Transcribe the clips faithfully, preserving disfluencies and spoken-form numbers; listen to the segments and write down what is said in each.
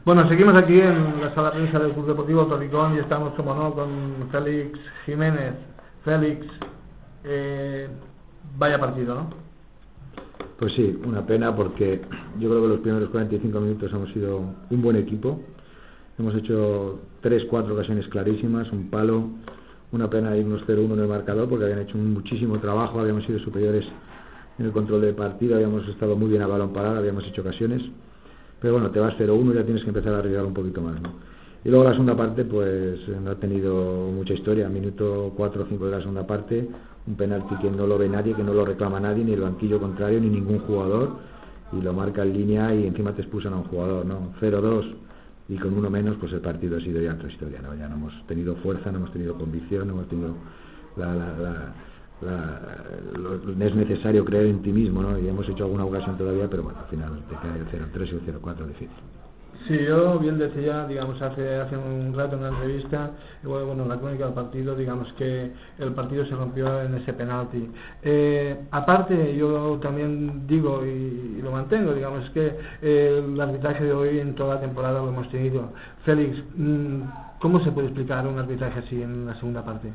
Bueno, seguimos aquí en la sala de prensa del Club Deportivo Torricón y estamos, como no, con Félix Jiménez. Félix, eh, vaya partido, ¿no? Pues sí, una pena porque yo creo que los primeros cuarenta y cinco minutos hemos sido un buen equipo. Hemos hecho tres, cuatro ocasiones clarísimas, un palo. Una pena irnos cero uno en el marcador porque habían hecho muchísimo trabajo, habíamos sido superiores en el control del partido, habíamos estado muy bien a balón parado, habíamos hecho ocasiones. Pero bueno, te vas cero uno y ya tienes que empezar a arriesgar un poquito más, ¿no? Y luego la segunda parte, pues no ha tenido mucha historia. Minuto cuatro o cinco de la segunda parte, un penalti que no lo ve nadie, que no lo reclama nadie, ni el banquillo contrario, ni ningún jugador, y lo marca en línea y encima te expulsan a un jugador, ¿no? cero dos y con uno menos, pues el partido ha sido ya otra historia, ¿no? Ya no hemos tenido fuerza, no hemos tenido convicción, no hemos tenido la... la, la La, lo, es necesario creer en ti mismo, ¿no? Y hemos hecho alguna ocasión todavía, pero bueno, al final te cae el cero tres y el cero cuatro difícil. Sí, yo bien decía, digamos, hace hace un rato en una entrevista, bueno, bueno, en la crónica del partido, digamos que el partido se rompió en ese penalti. Eh, aparte, yo también digo y, y lo mantengo, digamos, que eh, el arbitraje de hoy en toda la temporada lo hemos tenido. Félix, ¿cómo se puede explicar un arbitraje así en la segunda parte?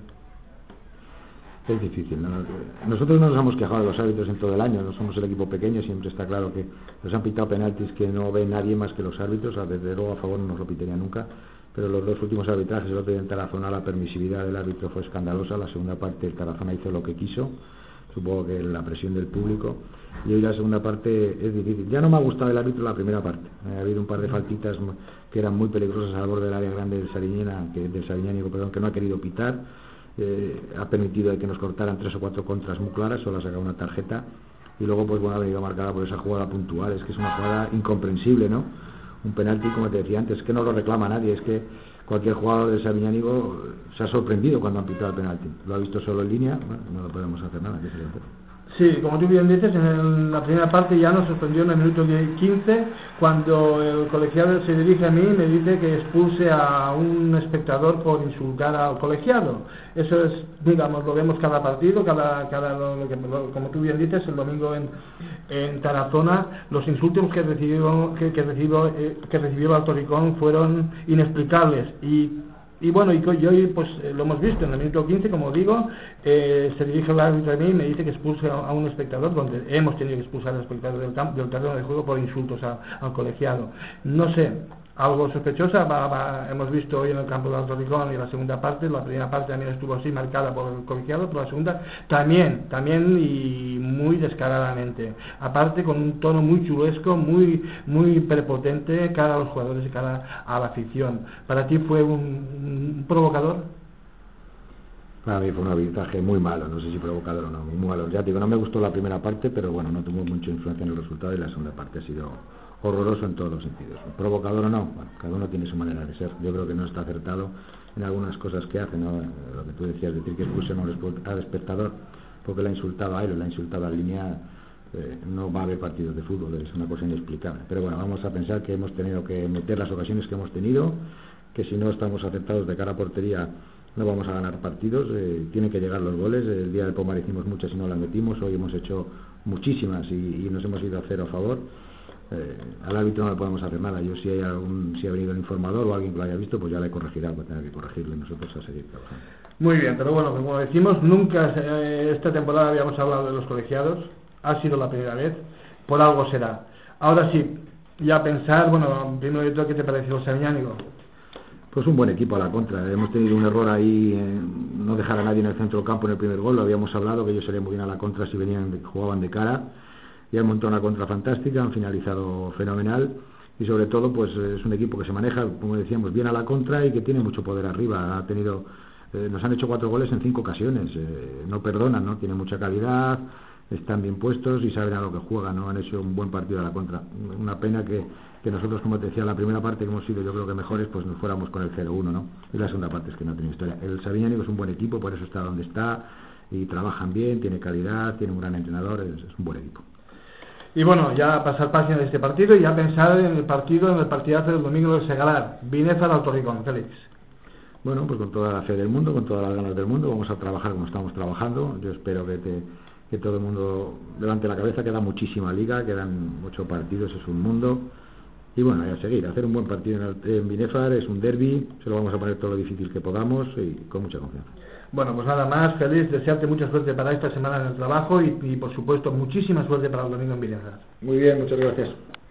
Es difícil, ¿no? Nosotros no nos hemos quejado de los árbitros en todo el año, no somos el equipo pequeño, siempre está claro que nos han pitado penaltis que no ve nadie más que los árbitros, desde luego a favor no nos lo pitaría nunca, pero los dos últimos arbitrajes, el otro día en Tarazona la permisividad del árbitro fue escandalosa, la segunda parte el Tarazona hizo lo que quiso, supongo que la presión del público, y hoy la segunda parte es difícil. Ya no me ha gustado el árbitro la primera parte, ha habido un par de faltitas que eran muy peligrosas al borde del área grande del Sariñena, que, del Sariñánico, perdón, que no ha querido pitar. Eh, ha permitido que nos cortaran tres o cuatro contras muy claras, solo ha sacado una tarjeta y luego pues bueno, ha venido marcada por esa jugada puntual, es que es una jugada incomprensible, ¿no? Un penalti, como te decía antes, que no lo reclama nadie, es que cualquier jugador de Sabiñánigo se ha sorprendido cuando han pitado el penalti, lo ha visto solo en línea, bueno, no lo podemos hacer nada, que se le hace. Sí, como tú bien dices, en el, la primera parte ya nos sorprendió en el minuto quince, cuando el colegiado se dirige a mí y me dice que expulse a un espectador por insultar al colegiado. Eso es, digamos, lo vemos cada partido, cada, cada lo, lo que, lo, como tú bien dices, el domingo en, en Tarazona, los insultos que recibió, que, que recibió, eh, que recibió el Torricón fueron inexplicables y Y bueno, y hoy pues eh, lo hemos visto en el minuto quince, como digo, eh, se dirige el árbitro a mí y me dice que expulse a, a un espectador, donde hemos tenido que expulsar al espectador del, campo, del terreno de juego por insultos a, al colegiado. No sé, algo sospechosa va, va, hemos visto hoy en el campo del Torricón y la segunda parte, la primera parte también estuvo así marcada por el colegiado, pero la segunda también, también y muy descaradamente, aparte con un tono muy chulesco, muy muy prepotente cara a los jugadores y cara a la afición. ¿Para ti fue un, un provocador? Para mí fue un arbitraje muy malo, no sé si provocador o no, muy malo. Ya digo, no me gustó la primera parte, pero bueno, no tuvo mucha influencia en el resultado y la segunda parte ha sido horroroso en todos los sentidos. Provocador o no, bueno, cada uno tiene su manera de ser. Yo creo que no está acertado en algunas cosas que hace, ¿no? Lo que tú decías, decir que expulsen al espectador porque le ha insultado a él o le ha insultado a la línea, eh, no va a haber partidos de fútbol, es una cosa inexplicable. Pero bueno, vamos a pensar que hemos tenido que meter las ocasiones que hemos tenido, que si no estamos acertados de cara a portería no vamos a ganar partidos, eh, tienen que llegar los goles. El día del Pomar hicimos muchas y no las metimos, hoy hemos hecho muchísimas y, y nos hemos ido a cero a favor. Eh, al árbitro no le podemos hacer nada. Yo si hay algún, si ha venido el informador o alguien que lo haya visto, pues ya le corregirá, pues tener que corregirle nosotros a seguir trabajando. Muy bien, pero bueno, como decimos, nunca eh, esta temporada habíamos hablado de los colegiados, ha sido la primera vez, por algo será. Ahora sí, ya pensar, bueno, primero de todo, ¿qué te pareció el Sabiñánigo? Pues un buen equipo a la contra. Hemos tenido un error ahí en no dejar a nadie en el centro del campo en el primer gol. Lo habíamos hablado, que ellos serían muy bien a la contra si venían, jugaban de cara. Y han montado una contra fantástica, han finalizado fenomenal. Y sobre todo, pues es un equipo que se maneja, como decíamos, bien a la contra y que tiene mucho poder arriba. Ha tenido, eh, nos han hecho cuatro goles en cinco ocasiones. Eh, no perdonan, ¿no? Tienen mucha calidad, están bien puestos y saben a lo que juegan, ¿no? Han hecho un buen partido a la contra. Una pena que que nosotros, como te decía, la primera parte que hemos sido yo creo que mejores, pues nos fuéramos con el cero uno, ¿no? Y la segunda parte es que no tiene historia. El Sabiñánigo es un buen equipo, por eso está donde está, y trabajan bien, tiene calidad, tiene un gran entrenador, es, es un buen equipo. Y bueno, ya pasar página de este partido y ya pensar en el partido, en el partidazo del domingo del Segalar, Bineza al Torricón. Félix. Bueno, pues con toda la fe del mundo, con todas las ganas del mundo, vamos a trabajar como estamos trabajando. Yo espero que, te, que todo el mundo levante la cabeza, queda muchísima liga, quedan ocho partidos, es un mundo. y bueno, y a seguir, a hacer un buen partido en, el, en Binefar, es un derbi, se lo vamos a poner todo lo difícil que podamos y con mucha confianza. Bueno, pues nada más, feliz, desearte mucha suerte para esta semana en el trabajo y, y por supuesto muchísima suerte para el domingo en Binefar. Muy bien, muchas gracias.